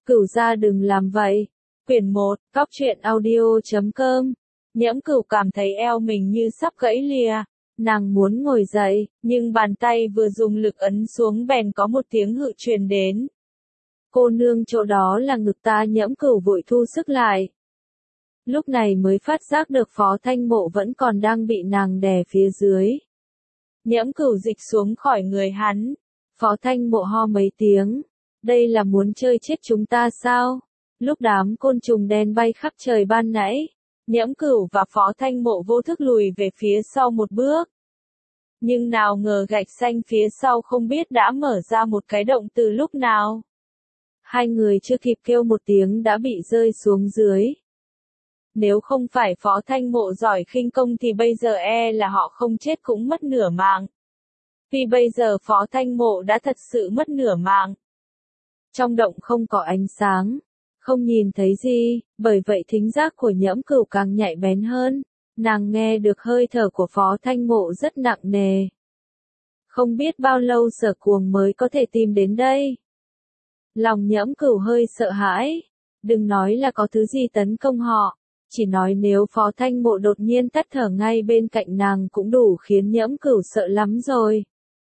Cửu gia đừng làm vậy. Quyển 1, Cóc truyện audio.com. Nhiễm Cửu cảm thấy eo mình như sắp gãy lìa. Nàng muốn ngồi dậy, nhưng bàn tay vừa dùng lực ấn xuống bèn có một tiếng hự truyền đến. Cô nương, chỗ đó là ngực ta. Nhiễm Cửu vội thu sức lại. Lúc này mới phát giác được Phó Thanh Mộ vẫn còn đang bị nàng đè phía dưới. Nhiễm Cửu dịch xuống khỏi người hắn. Phó Thanh Mộ ho mấy tiếng. Đây là muốn chơi chết chúng ta sao? Lúc đám côn trùng đen bay khắp trời ban nãy, Nhiễm Cửu và Phó Thanh Mộ vô thức lùi về phía sau một bước. Nhưng nào ngờ gạch xanh phía sau không biết đã mở ra một cái động từ lúc nào. Hai người chưa kịp kêu một tiếng đã bị rơi xuống dưới. Nếu không phải Phó Thanh Mộ giỏi khinh công thì bây giờ là họ không chết cũng mất nửa mạng. Vì bây giờ Phó Thanh Mộ đã thật sự mất nửa mạng. Trong động không có ánh sáng, không nhìn thấy gì, bởi vậy thính giác của Nhiễm Cửu càng nhạy bén hơn. Nàng nghe được hơi thở của Phó Thanh Mộ rất nặng nề. Không biết bao lâu Sở Cuồng mới có thể tìm đến đây. Lòng Nhiễm Cửu hơi sợ hãi. Đừng nói là có thứ gì tấn công họ, chỉ nói nếu Phó Thanh Mộ đột nhiên tắt thở ngay bên cạnh nàng cũng đủ khiến Nhiễm Cửu sợ lắm rồi.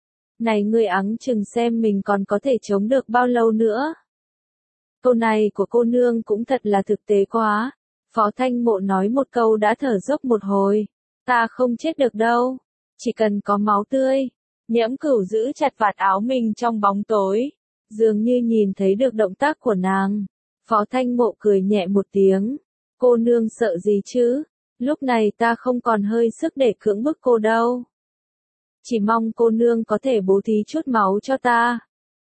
Này ngươi ắng chừng xem mình còn có thể chống được bao lâu nữa. Câu này của cô nương cũng thật là thực tế quá. Phó Thanh Mộ nói một câu đã thở dốc một hồi. Ta không chết được đâu. Chỉ cần có máu tươi. Nhiễm Cửu giữ chặt vạt áo mình trong bóng tối. Dường như nhìn thấy được động tác của nàng. Phó Thanh Mộ cười nhẹ một tiếng. Cô nương sợ gì chứ? Lúc này ta không còn hơi sức để cưỡng bức cô đâu. Chỉ mong cô nương có thể bố thí chút máu cho ta.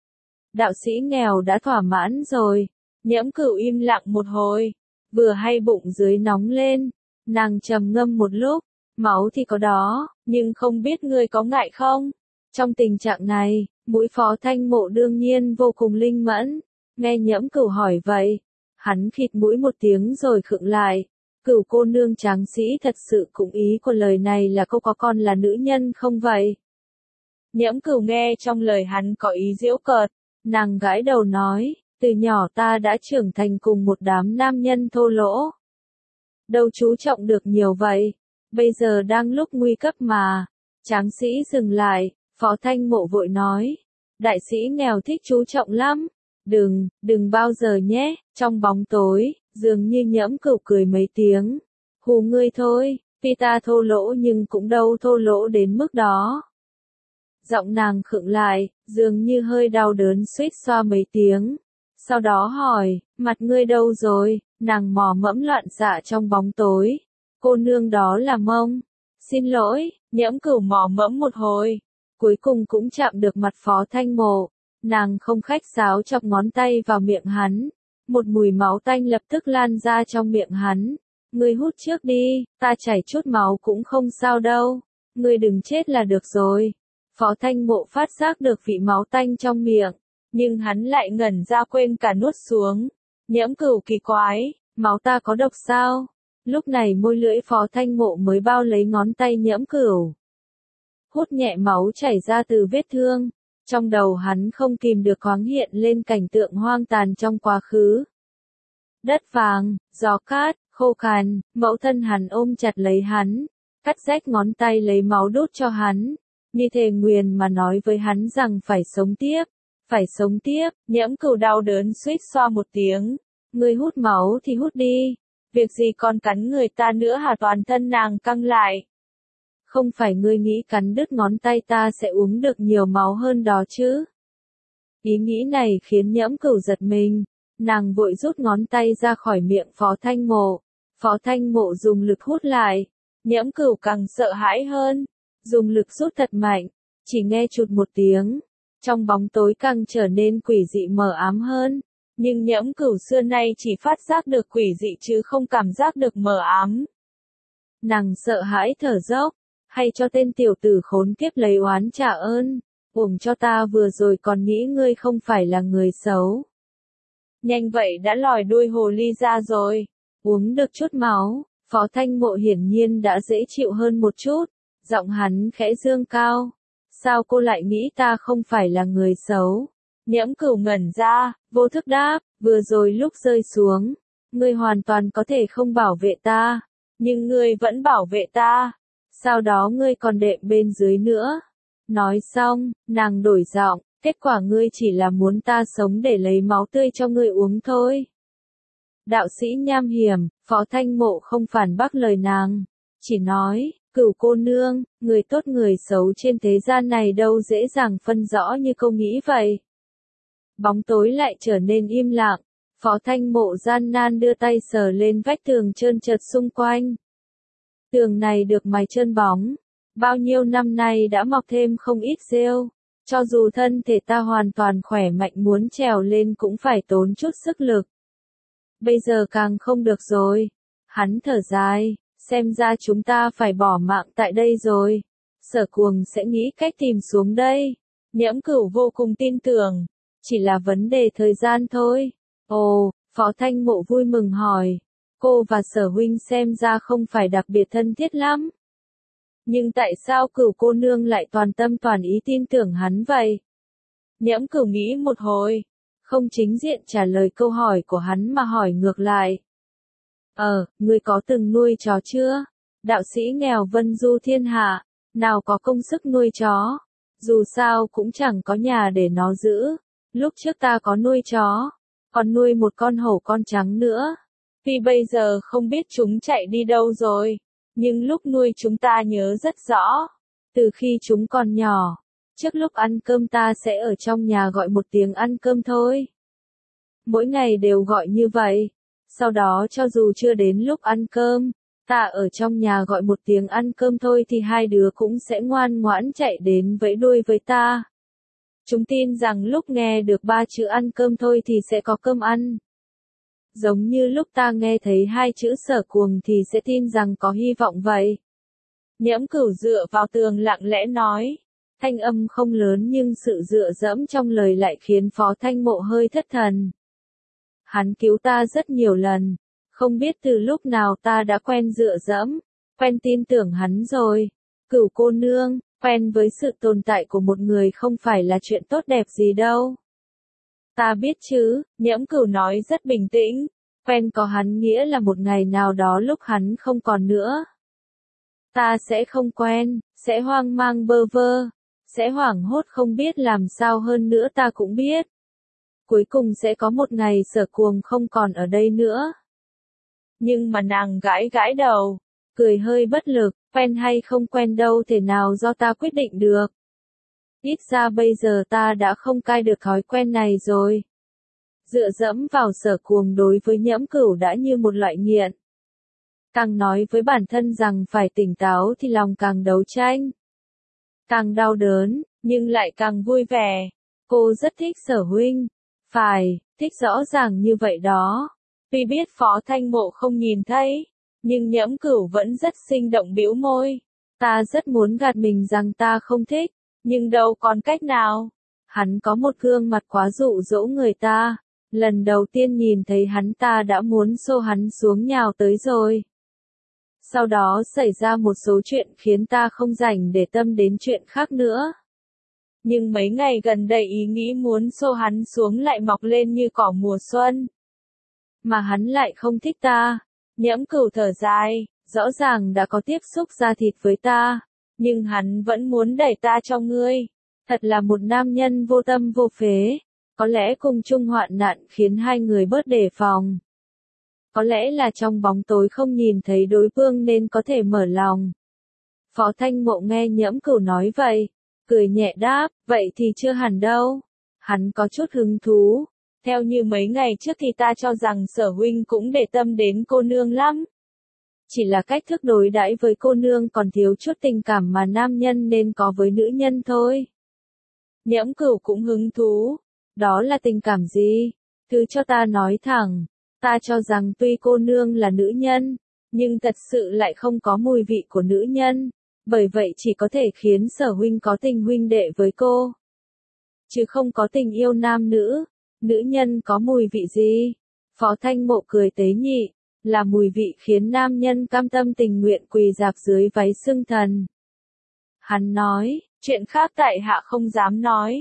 Đạo sĩ nghèo đã thỏa mãn rồi. Nhiễm Cửu im lặng một hồi. Vừa hay bụng dưới nóng lên. Nàng trầm ngâm một lúc. Máu thì có đó, nhưng không biết ngươi có ngại không? Trong tình trạng này, mũi Phó Thanh Mộ đương nhiên vô cùng linh mẫn. Nghe Nhiễm Cửu hỏi vậy, hắn khịt mũi một tiếng rồi khựng lại. Cửu cô nương tráng sĩ thật sự cũng ý của lời này là cô có con là nữ nhân không vậy? Nhiễm Cửu nghe trong lời hắn có ý giễu cợt. Nàng gãi đầu nói, từ nhỏ ta đã trưởng thành cùng một đám nam nhân thô lỗ. Đâu chú trọng được nhiều vậy, bây giờ đang lúc nguy cấp mà. Tráng sĩ dừng lại, Phó Thanh Mộ vội nói, đại sĩ nghèo thích chú trọng lắm. Đừng bao giờ nhé. Trong bóng tối, dường như Nhiễm Cửu cười mấy tiếng. Hù ngươi thôi, vì ta thô lỗ nhưng cũng đâu thô lỗ đến mức đó. Giọng nàng khựng lại, dường như hơi đau đớn suýt xoa mấy tiếng. Sau đó hỏi, mặt ngươi đâu rồi? Nàng mò mẫm loạn xạ trong bóng tối. Cô nương đó là Mông. Xin lỗi. Nhiễm Cửu mò mẫm một hồi. Cuối cùng cũng chạm được mặt Phó Thanh Mộ. Nàng không khách sáo chọc ngón tay vào miệng hắn. Một mùi máu tanh lập tức lan ra trong miệng hắn. Ngươi hút trước đi, ta chảy chút máu cũng không sao đâu. Ngươi đừng chết là được rồi. Phó Thanh Mộ phát giác được vị máu tanh trong miệng, nhưng hắn lại ngẩn ra quên cả nuốt xuống. Nhiễm Cửu kỳ quái, máu ta có độc sao? Lúc này môi lưỡi Phó Thanh Mộ mới bao lấy ngón tay Nhiễm Cửu. Hút nhẹ máu chảy ra từ vết thương. Trong đầu hắn không kìm được thoáng hiện lên cảnh tượng hoang tàn trong quá khứ. Đất vàng, gió cát, khô cằn, mẫu thân hắn ôm chặt lấy hắn, cắt rách ngón tay lấy máu đút cho hắn. Như thề nguyền mà nói với hắn rằng phải sống tiếp, phải sống tiếp. Nhiễm Cửu đau đớn suýt xoa một tiếng. Ngươi hút máu thì hút đi, việc gì còn cắn người ta nữa hả? Toàn thân nàng căng lại. Không phải ngươi nghĩ cắn đứt ngón tay ta sẽ uống được nhiều máu hơn đó chứ? Ý nghĩ này khiến Nhiễm Cửu giật mình. Nàng vội rút ngón tay ra khỏi miệng Phó Thanh Mộ. Phó Thanh Mộ dùng lực hút lại. Nhiễm Cửu càng sợ hãi hơn. Dùng lực rút thật mạnh, chỉ nghe chụt một tiếng. Trong bóng tối càng trở nên quỷ dị mờ ám hơn. Nhưng Nhiễm Cửu xưa nay chỉ phát giác được quỷ dị chứ không cảm giác được mờ ám. Nàng sợ hãi thở dốc. Hay cho tên tiểu tử khốn kiếp lấy oán trả ơn. Uổng cho ta vừa rồi còn nghĩ ngươi không phải là người xấu. Nhanh vậy đã lòi đuôi hồ ly ra rồi. Uống được chút máu, Phó Thanh Mộ hiển nhiên đã dễ chịu hơn một chút. Giọng hắn khẽ dương cao. Sao cô lại nghĩ ta không phải là người xấu? Nhiễm Cửu ngẩn ra, vô thức đáp, vừa rồi lúc rơi xuống, ngươi hoàn toàn có thể không bảo vệ ta, nhưng ngươi vẫn bảo vệ ta, sau đó ngươi còn đệm bên dưới nữa. Nói xong, nàng đổi giọng, kết quả ngươi chỉ là muốn ta sống để lấy máu tươi cho ngươi uống thôi. Đạo sĩ nham hiểm, Phó Thanh Mộ không phản bác lời nàng, chỉ nói, Cửu cô nương, người tốt người xấu trên thế gian này đâu dễ dàng phân rõ như câu nghĩ vậy. Bóng tối lại trở nên im lặng, Phó Thanh Mộ gian nan đưa tay sờ lên vách tường trơn trượt xung quanh. Tường này được mài trơn bóng, bao nhiêu năm nay đã mọc thêm không ít rêu, cho dù thân thể ta hoàn toàn khỏe mạnh muốn trèo lên cũng phải tốn chút sức lực. Bây giờ càng không được rồi. Hắn thở dài, xem ra chúng ta phải bỏ mạng tại đây rồi. Sở Cuồng sẽ nghĩ cách tìm xuống đây. Nhiễm Cửu vô cùng tin tưởng, chỉ là vấn đề thời gian thôi. Ồ, Phó Thanh Mộ vui mừng hỏi, cô và Sở huynh xem ra không phải đặc biệt thân thiết lắm. Nhưng tại sao Cửu cô nương lại toàn tâm toàn ý tin tưởng hắn vậy? Nhiễm Cửu nghĩ một hồi, không chính diện trả lời câu hỏi của hắn mà hỏi ngược lại. Ngươi có từng nuôi chó chưa? Đạo sĩ nghèo vân du thiên hạ, nào có công sức nuôi chó, dù sao cũng chẳng có nhà để nó giữ. Lúc trước ta có nuôi chó, còn nuôi một con hổ con trắng nữa. Vì bây giờ không biết chúng chạy đi đâu rồi, nhưng lúc nuôi chúng ta nhớ rất rõ. Từ khi chúng còn nhỏ, trước lúc ăn cơm ta sẽ ở trong nhà gọi một tiếng ăn cơm thôi. Mỗi ngày đều gọi như vậy. Sau đó cho dù chưa đến lúc ăn cơm, ta ở trong nhà gọi một tiếng ăn cơm thôi thì hai đứa cũng sẽ ngoan ngoãn chạy đến vẫy đuôi với ta. Chúng tin rằng lúc nghe được 3 chữ ăn cơm thôi thì sẽ có cơm ăn. Giống như lúc ta nghe thấy 2 chữ Sở Cuồng thì sẽ tin rằng có hy vọng vậy. Nhiễm Cửu dựa vào tường lặng lẽ nói, thanh âm không lớn nhưng sự dựa dẫm trong lời lại khiến Phó Thanh Mộ hơi thất thần. Hắn cứu ta rất nhiều lần, không biết từ lúc nào ta đã quen dựa dẫm, quen tin tưởng hắn rồi. Cửu cô nương, quen với sự tồn tại của một người không phải là chuyện tốt đẹp gì đâu. Ta biết chứ, Nhiễm Cửu nói rất bình tĩnh, quen có hắn nghĩa là một ngày nào đó lúc hắn không còn nữa. Ta sẽ không quen, sẽ hoang mang bơ vơ, sẽ hoảng hốt không biết làm sao hơn nữa ta cũng biết. Cuối cùng sẽ có một ngày Sở Cuồng không còn ở đây nữa. Nhưng mà nàng gãi gãi đầu, cười hơi bất lực, quen hay không quen đâu thể nào do ta quyết định được. Ít ra bây giờ ta đã không cai được thói quen này rồi. Dựa dẫm vào Sở Cuồng đối với Nhiễm Cửu đã như một loại nghiện. Càng nói với bản thân rằng phải tỉnh táo thì lòng càng đấu tranh. Càng đau đớn, nhưng lại càng vui vẻ. Cô rất thích Sở huynh. Phải, thích rõ ràng như vậy đó. Tuy biết Phó Thanh Mộ không nhìn thấy, nhưng Nhiễm Cửu vẫn rất sinh động bĩu môi. Ta rất muốn gạt mình rằng ta không thích, nhưng đâu còn cách nào. Hắn có một gương mặt quá dụ dỗ người ta. Lần đầu tiên nhìn thấy hắn ta đã muốn xô hắn xuống nhào tới rồi. Sau đó xảy ra một số chuyện khiến ta không rảnh để tâm đến chuyện khác nữa. Nhưng mấy ngày gần đây ý nghĩ muốn xô hắn xuống lại mọc lên như cỏ mùa xuân. Mà hắn lại không thích ta. Nhiễm Cửu thở dài, rõ ràng đã có tiếp xúc da thịt với ta, nhưng hắn vẫn muốn đẩy ta cho ngươi. Thật là một nam nhân vô tâm vô phế. Có lẽ cùng chung hoạn nạn khiến hai người bớt đề phòng. Có lẽ là trong bóng tối không nhìn thấy đối phương nên có thể mở lòng. Phó Thanh Mộ nghe Nhiễm Cửu nói vậy, cười nhẹ đáp, vậy thì chưa hẳn đâu. Hắn có chút hứng thú. Theo như mấy ngày trước thì ta cho rằng Sở huynh cũng để tâm đến cô nương lắm. Chỉ là cách thức đối đãi với cô nương còn thiếu chút tình cảm mà nam nhân nên có với nữ nhân thôi. Nhiễm Cửu cũng hứng thú. Đó là tình cảm gì? Thứ cho ta nói thẳng. Ta cho rằng tuy cô nương là nữ nhân, nhưng thật sự lại không có mùi vị của nữ nhân. Bởi vậy chỉ có thể khiến Sở huynh có tình huynh đệ với cô. Chứ không có tình yêu nam nữ. Nữ nhân có mùi vị gì? Phó Thanh Mộ cười tế nhị. Là mùi vị khiến nam nhân cam tâm tình nguyện quỳ rạp dưới váy xưng thần. Hắn nói, chuyện khác tại hạ không dám nói.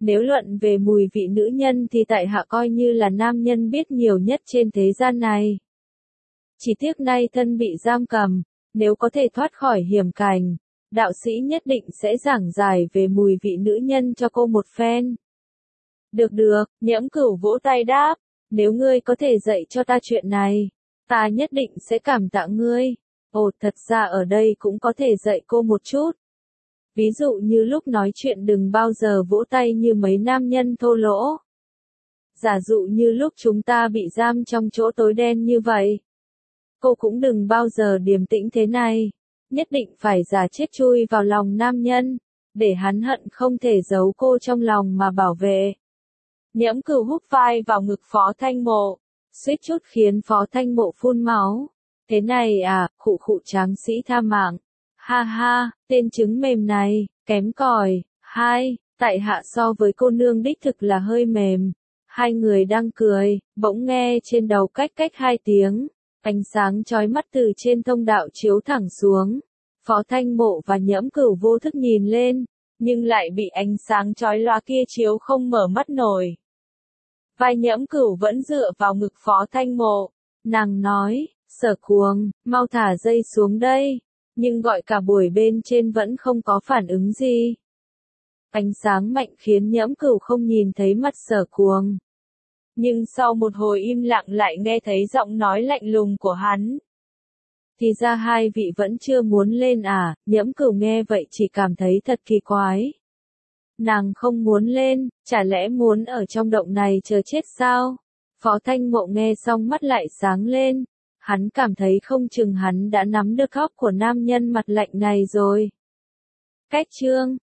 Nếu luận về mùi vị nữ nhân thì tại hạ coi như là nam nhân biết nhiều nhất trên thế gian này. Chỉ tiếc nay thân bị giam cầm, nếu có thể thoát khỏi hiểm cảnh, đạo sĩ nhất định sẽ giảng giải về mùi vị nữ nhân cho cô một phen. Được được, Nhiễm Cửu vỗ tay đáp, nếu ngươi có thể dạy cho ta chuyện này, ta nhất định sẽ cảm tạ ngươi. Ồ, thật ra ở đây cũng có thể dạy cô một chút. Ví dụ như lúc nói chuyện đừng bao giờ vỗ tay như mấy nam nhân thô lỗ. Giả dụ như lúc chúng ta bị giam trong chỗ tối đen như vậy. Cô cũng đừng bao giờ điềm tĩnh thế này. Nhất định phải giả chết chui vào lòng nam nhân, để hắn hận không thể giấu cô trong lòng mà bảo vệ. Nhiễm Cửu húc vai vào ngực Phó Thanh Mộ, suýt chút khiến Phó Thanh Mộ phun máu. Thế này à, khụ khụ tráng sĩ tha mạng. Ha ha, tên trứng mềm này, kém cỏi. Hai, tại hạ so với cô nương đích thực là hơi mềm. Hai người đang cười, bỗng nghe trên đầu cách cách hai tiếng. Ánh sáng chói mắt từ trên thông đạo chiếu thẳng xuống. Phó Thanh Mộ và Nhiễm Cửu vô thức nhìn lên, nhưng lại bị ánh sáng chói lòa kia chiếu không mở mắt nổi. Vai Nhiễm Cửu vẫn dựa vào ngực Phó Thanh Mộ. Nàng nói, Sở Cuồng, mau thả dây xuống đây. Nhưng gọi cả buổi bên trên vẫn không có phản ứng gì. Ánh sáng mạnh khiến Nhiễm Cửu không nhìn thấy mặt Sở Cuồng. Nhưng sau một hồi im lặng lại nghe thấy giọng nói lạnh lùng của hắn. Thì ra hai vị vẫn chưa muốn lên à, Nhiễm Cửu nghe vậy chỉ cảm thấy thật kỳ quái. Nàng không muốn lên, chả lẽ muốn ở trong động này chờ chết sao? Phó Thanh Mộ nghe xong mắt lại sáng lên. Hắn cảm thấy không chừng hắn đã nắm được góc của nam nhân mặt lạnh này rồi. Cách chương